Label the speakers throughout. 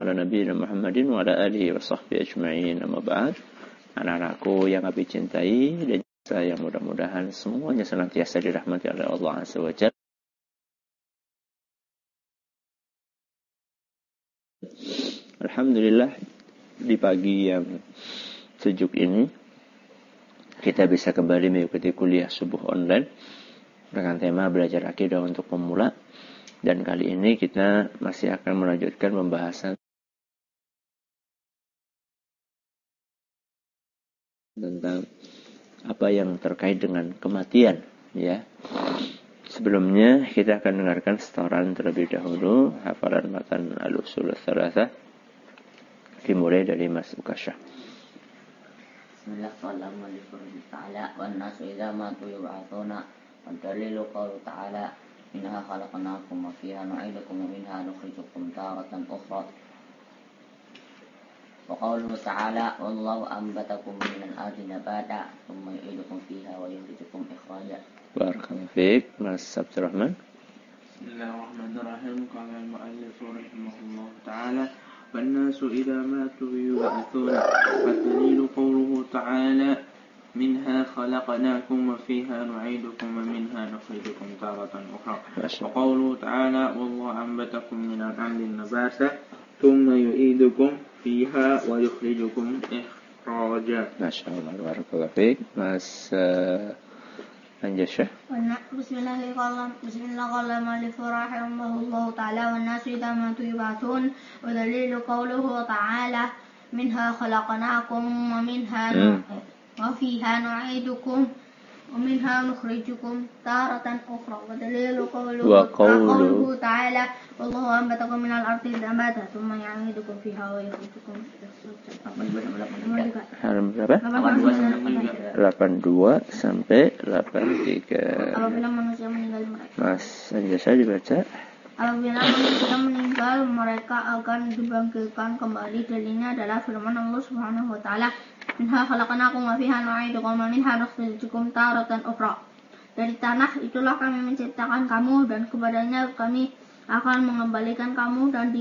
Speaker 1: ala nabiyyina Muhammadin wa ala alihi wa sahbihi ajma'in. Amma ba'd. Anak-anakku yang kami cintai dan saya mudah-mudahan semuanya senantiasa dirahmati oleh Allah Azza wa Jalla. Alhamdulillah, di pagi yang sejuk ini kita bisa kembali mengikuti kuliah subuh online dengan tema belajar akidah untuk pemula. Dan kali ini kita masih akan melanjutkan pembahasan tentang apa yang terkait dengan kematian, ya. Sebelumnya kita akan dengarkan setoran terlebih dahulu hafalan matan al-usul ats-tsalatsah dimulai dari Mas Ukasha.
Speaker 2: Bismillahirrahmanirrahim. Ta'ala wan nasu idza matu yub'atsuna wa dalilu qawlu ta'ala minha khalaqnakum wa fiha nu'idukum wa minha nukhrijukum taratan ukhra. Wa qawluhu ta'ala wallahu anbatakum minal ardi nabata thumma yu'idukum fiha wa yukhrijukum ikhraja.
Speaker 1: Barakallahu fiik, Mas Abdurrahman.
Speaker 3: Bismillahirrahmanirrahim. Qala al-mu'allif rahimahullah ta'ala والناس إذا ماتوا يبعثون والدليل قوله تعالى منها خلقناكم وفيها نعيدكم ومنها نخرجكم تارة أخرى وقوله تعالى والله أنبتكم من الأرض نباتا ثم يعيدكم فيها ويخرجكم إخراجا. ما
Speaker 1: شاء الله بارك الله فيك. Mas Anjasya.
Speaker 4: Bismillahirrahmanirrahim. Rahimahullahu ta'ala wan nasu idza matu yub'atsun wa dalilu qawluhu ta'ala minha khalaqnakum wa minha wa fiha nu'idukum wa minha nukhrijukum taratan ukhra wa dalilu qawluhu ta'ala wallahu anbatakum minal ardi nabata thumma yu'idukum fiha wa yukhrijukum.
Speaker 1: Halaman berapa? 82 sampai 83.
Speaker 4: Apabila manusia meninggal mereka.
Speaker 1: Mas Anjasya dibaca.
Speaker 4: Apabila manusia meninggal mereka akan dibangkitkan kembali. Dalilnya adalah firman Allah Subhanahu wa taala, "Minha khalaqnakum wa fiha nu'idukum wa minha nukhrijukum taratan ukhra." Dari tanah itulah kami menciptakan kamu dan kepadanya kami akan mengembalikan kamu dan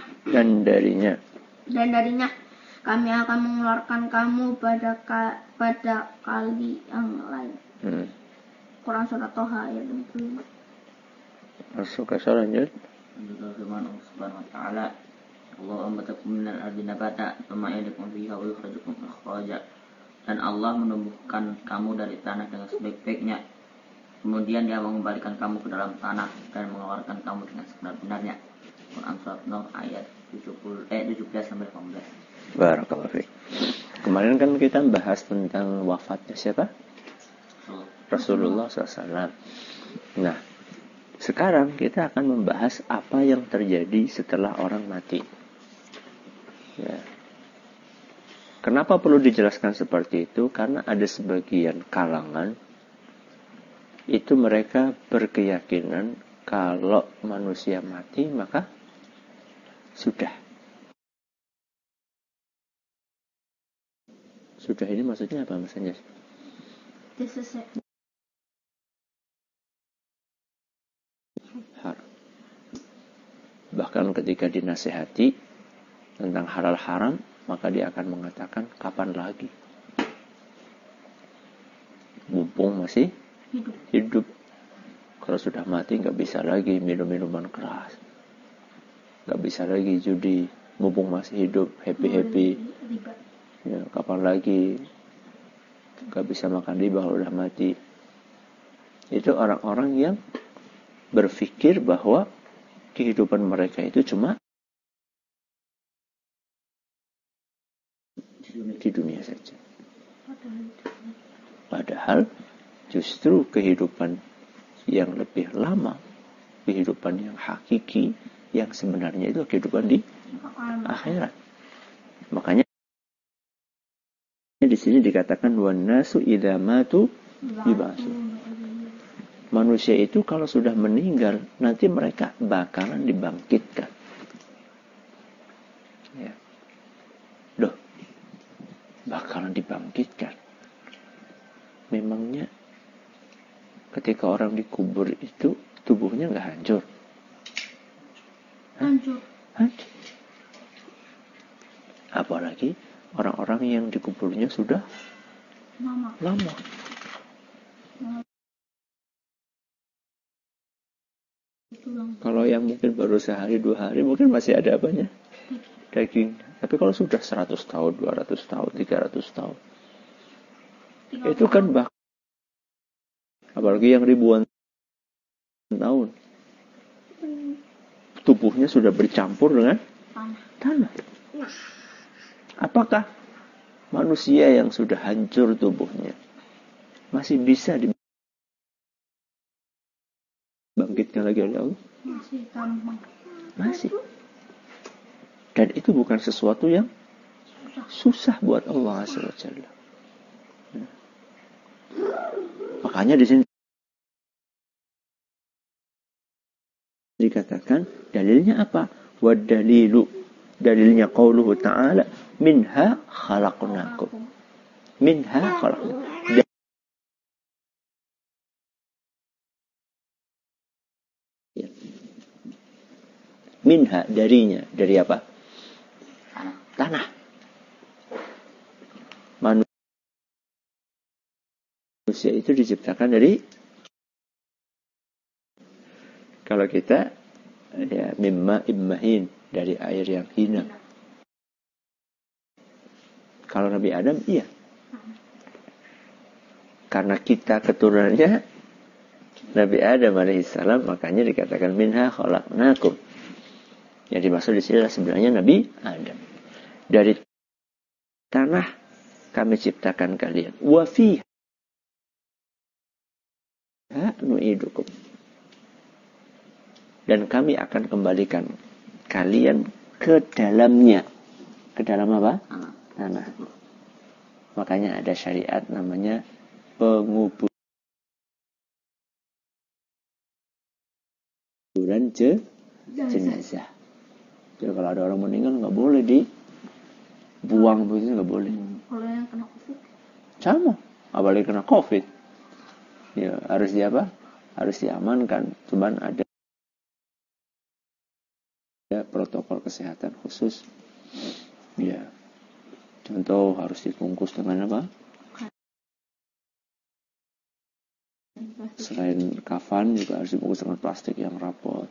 Speaker 4: darinya kami akan mengeluarkan kamu pada kali yang lain. Quran surat Toha ayat 25.
Speaker 1: Masuk ke lanjut.
Speaker 2: Firman Allah Subhanahu wa taala, "Allahu ambatakum minal ardi nabata, tsumma yu'idukum fiha wa yukhrijukum ikhraja." Dan Allah menumbuhkan kamu dari tanah dengan sebaik-baiknya. Kemudian Dia mengembalikan kamu ke dalam tanah dan mengeluarkan kamu dengan sebenar-benarnya. Quran surat Nuh ayat 17 sampai 18.
Speaker 1: Barakallahu fiik. Kemarin kan kita bahas tentang wafatnya siapa? Rasulullah SAW. Nah, sekarang kita akan membahas apa yang terjadi setelah orang mati. Ya. Kenapa perlu dijelaskan seperti itu? Karena ada sebagian kalangan itu mereka berkeyakinan kalau manusia mati maka sudah. Sudah ini maksudnya apa Mas Anjas? Bahkan ketika dinasihati tentang halal haram, maka dia akan mengatakan kapan lagi? Mumpung masih hidup. Kalau sudah mati nggak bisa lagi minum minuman keras, nggak bisa lagi judi. Mumpung masih hidup, happy. Ya, kapan lagi? Nggak bisa makan riba kalau udah mati. Itu orang-orang yang berpikir bahwa kehidupan mereka itu cuma di dunia saja. Padahal justru kehidupan yang lebih lama, kehidupan yang hakiki, yang sebenarnya itu kehidupan di akhirat. Makanya di sini dikatakan wan nasu idza matu yub'atsun. Manusia itu kalau sudah meninggal nanti mereka bakalan dibangkitkan. Ya. Loh, bakalan dibangkitkan. Memangnya ketika orang dikubur itu tubuhnya nggak hancur?
Speaker 4: Hancur.
Speaker 1: Apalagi orang-orang yang dikuburnya sudah lama. Kalau yang mungkin baru sehari 2 hari mungkin masih ada apanya? Daging. Tapi kalau sudah 100 tahun, 200 tahun, 300 tahun, itu kan apalagi yang ribuan tahun, tubuhnya sudah bercampur dengan tanah. Apakah manusia yang sudah hancur tubuhnya masih bisa dibangkitkan lagi oleh Allah? Masih. Dan itu bukan sesuatu yang susah buat Allah SWT. Makanya di sini dikatakan dalilnya apa? Wadalilu, dalilnya qauluhu ta'ala minha khalaqnakum. Minha khalaqnakum. Minha, darinya. Dari apa? Tanah. Manusia itu diciptakan dari, kalau kita ya mimma immahin, dari air yang hina. Kalau Nabi Adam iya, karena kita keturunannya Nabi Adam alaihissalam, makanya dikatakan minha khalaqnakum. Yang dimaksud di sini sebenarnya Nabi Adam. Dari tanah kami ciptakan kalian. Wa fiha nu'idukum. Dan kami akan kembalikan kalian ke dalamnya. Ke dalam apa? Tanah. Makanya ada syariat namanya penguburan jenazah. Jadi kalau ada orang meninggal nggak boleh dibuang begitu, nggak boleh.
Speaker 4: Kalau yang kena COVID?
Speaker 1: Sama, apalagi kena COVID. Ya harus harus diamankan. Cuman ada protokol kesehatan khusus. Ya, contoh harus dibungkus dengan apa? Selain kafan juga harus dibungkus dengan plastik yang rapot.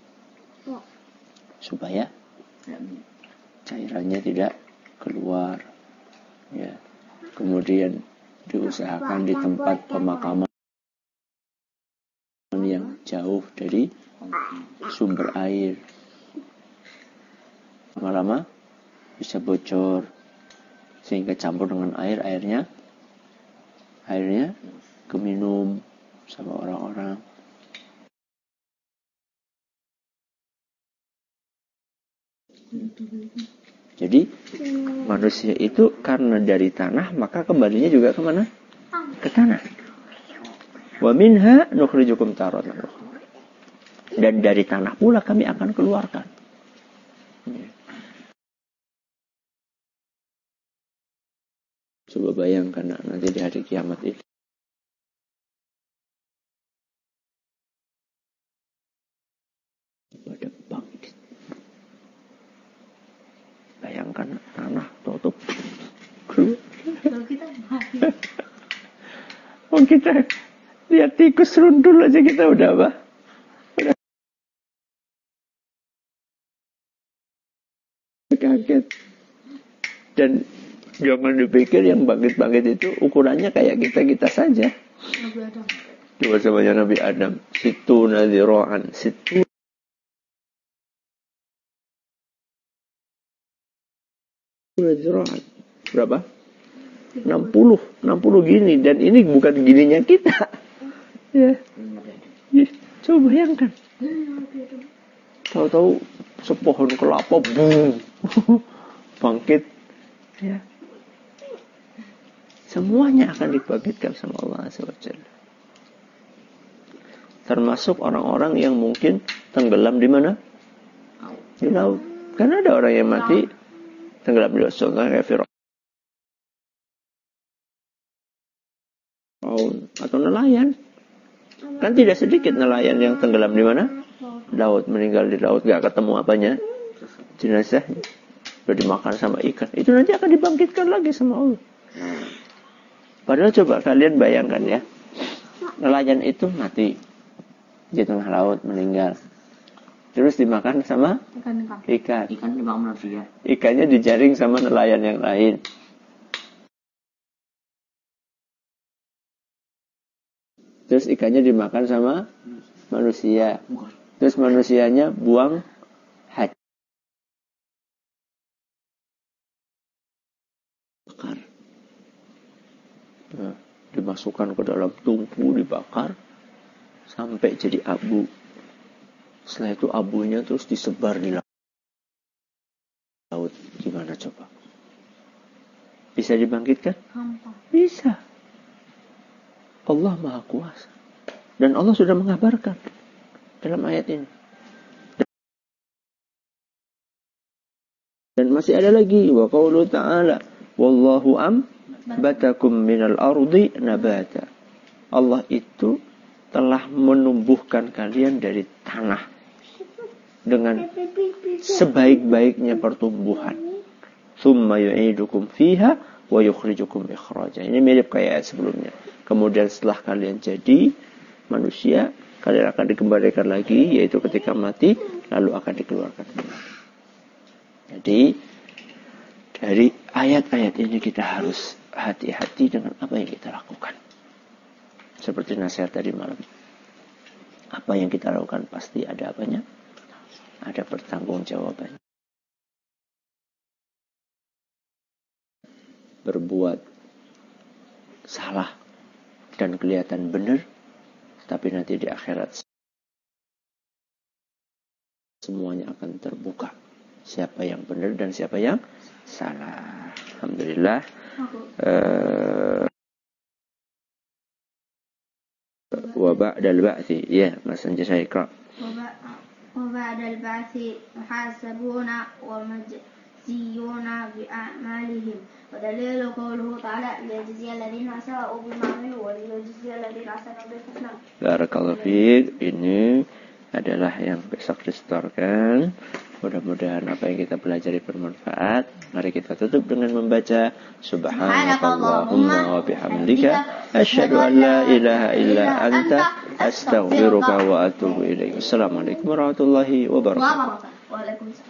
Speaker 1: Supaya cairannya tidak keluar. Ya. Kemudian diusahakan di tempat pemakaman yang jauh dari sumber air. Lama-lama bisa bocor sehingga campur dengan airnya keminum sama orang-orang. Jadi manusia itu karena dari tanah, maka kembalinya juga kemana? Ke tanah. Wa minha nukhrijukum taratan ukhra. Dan dari tanah pula kami akan keluarkan. Coba bayangkan nanti di hari kiamat itu. Pada bangkit. Bayangkan tanah tutup.
Speaker 4: Kalau kita mati.
Speaker 1: Oh kita lihat tikus rundul aja kita udah apa? Udah kaget. Dan jangan dipikir yang bangkit-bangkit itu ukurannya kayak kita saja.
Speaker 4: Nabi Adam.
Speaker 1: Coba samanya Nabi Adam. Situ nadhiro'an. Situ nadhiro'an. Berapa? 60 gini. Dan ini bukan gininya kita. Ya. Coba bayangkan. Tahu-tahu sepohon kelapa boom. Bangkit. Ya. Semuanya akan dibangkitkan sama Allah SWT. Termasuk orang-orang yang mungkin tenggelam di mana? Di laut. Karena ada orang yang mati tenggelam di laut. Contohnya kayak Firaun atau nelayan. Kan tidak sedikit nelayan yang tenggelam di mana? Laut, meninggal di laut, gak ketemu apanya? Jenazahnya. sudah dimakan sama ikan, itu nanti akan dibangkitkan lagi sama Allah. Padahal coba kalian bayangkan ya, nelayan itu mati di tengah laut, meninggal, terus dimakan sama ikan.
Speaker 2: Ikan dimakan manusia.
Speaker 1: Ikannya dijaring sama nelayan yang lain. Terus ikannya dimakan sama manusia. Terus manusianya buang hajar. Nah, dimasukkan ke dalam tungku, dibakar sampai jadi abu. Setelah itu abunya terus disebar di laut. Gimana coba? Bisa dibangkitkan? Bisa. Allah Maha Kuasa. Dan Allah sudah mengabarkan dalam ayat ini. Dan masih ada lagi, wa qaulu ta'ala, wallahu ambatakum minal ardi nabata. Allah itu telah menumbuhkan kalian dari tanah dengan sebaik-baiknya pertumbuhan. Tsumma yu'idukum fiha wa yukhrijukum ikhraja. Ini mirip kayak ayat sebelumnya. Kemudian setelah kalian jadi manusia, kalian akan dikembalikan lagi, yaitu ketika mati, lalu akan dikeluarkan kembali. Jadi, dari ayat-ayat ini kita harus hati-hati dengan apa yang kita lakukan. Seperti nasihat tadi malam. Apa yang kita lakukan pasti ada apanya? Ada pertanggungjawabannya. Berbuat salah dan kelihatan benar, tapi nanti di akhirat semuanya akan terbuka. Siapa yang benar dan siapa yang salah. Alhamdulillah. Wa ba'dal ba'thi. Ya, Mas Anjas saya ikra.
Speaker 4: Wa ba'dal ba'thi muhasabuna wa majziyuna bi a'malihim. ودليل قوله تعالى ليجزي الذين أساءوا بما عملوا وليجزي الذين أحسنوا بالحسنى.
Speaker 1: Barakallahu fiik. Ini adalah yang besok disetorkan. Mudah-mudahan apa yang kita pelajari bermanfaat. Mari kita tutup dengan membaca Subhanakallahumma wa bihamdika asyhadu an la ilaha illa anta astaghfiruka wa atubu ilaik. Assalamualaikum warahmatullahi wabarakatuh.
Speaker 4: Waalaikumsalam.